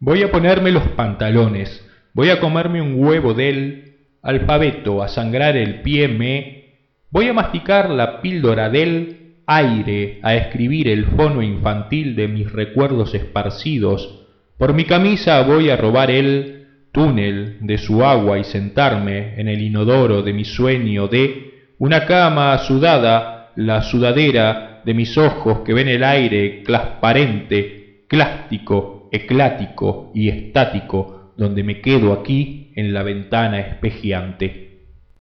Voy a ponerme los pantalones, voy a comerme un huevo del alfabeto, a sangrar el pie voy a masticar la píldora del aire, a escribir el fono infantil de mis recuerdos esparcidos. Por mi camisa voy a robar el túnel de su agua y sentarme en el inodoro de mi sueño de una cama sudada, la sudadera de mis ojos que ven el aire transparente, clástico, eclático y estático, donde me quedo aquí en la ventana espejeante.